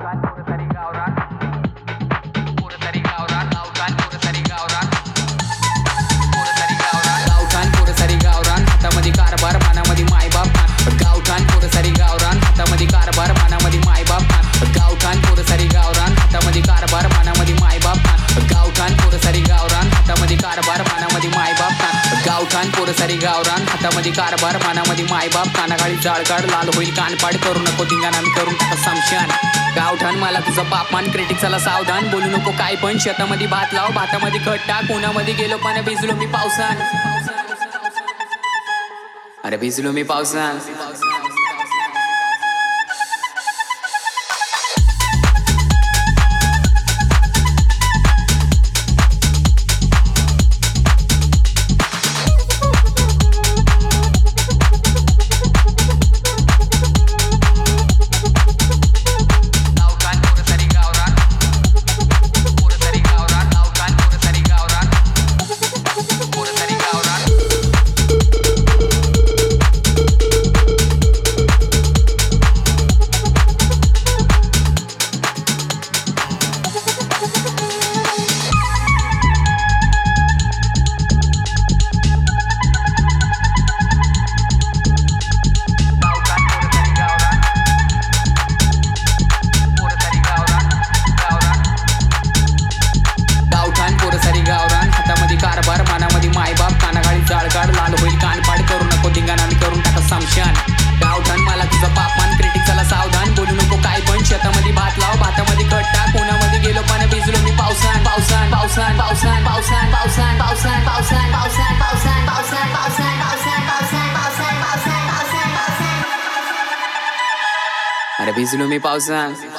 सारी गावरान हातामध्ये कारभार मनामध्ये मायबाप कानाखाली जाळकाड लाल होईल कानपाड करू नको धिंगाणा मी करून टाका समशान गावठाण मला तुझं बापमान क्रिटिक्सला सावधान बोलू नको काय पण शेतामध्ये भात लाव भातामध्ये खट टाक उन्हामध्ये गेलो पण भिजलो मी पावसान अरे भिजलो मी पावसान अरे भिजलो मी पावसान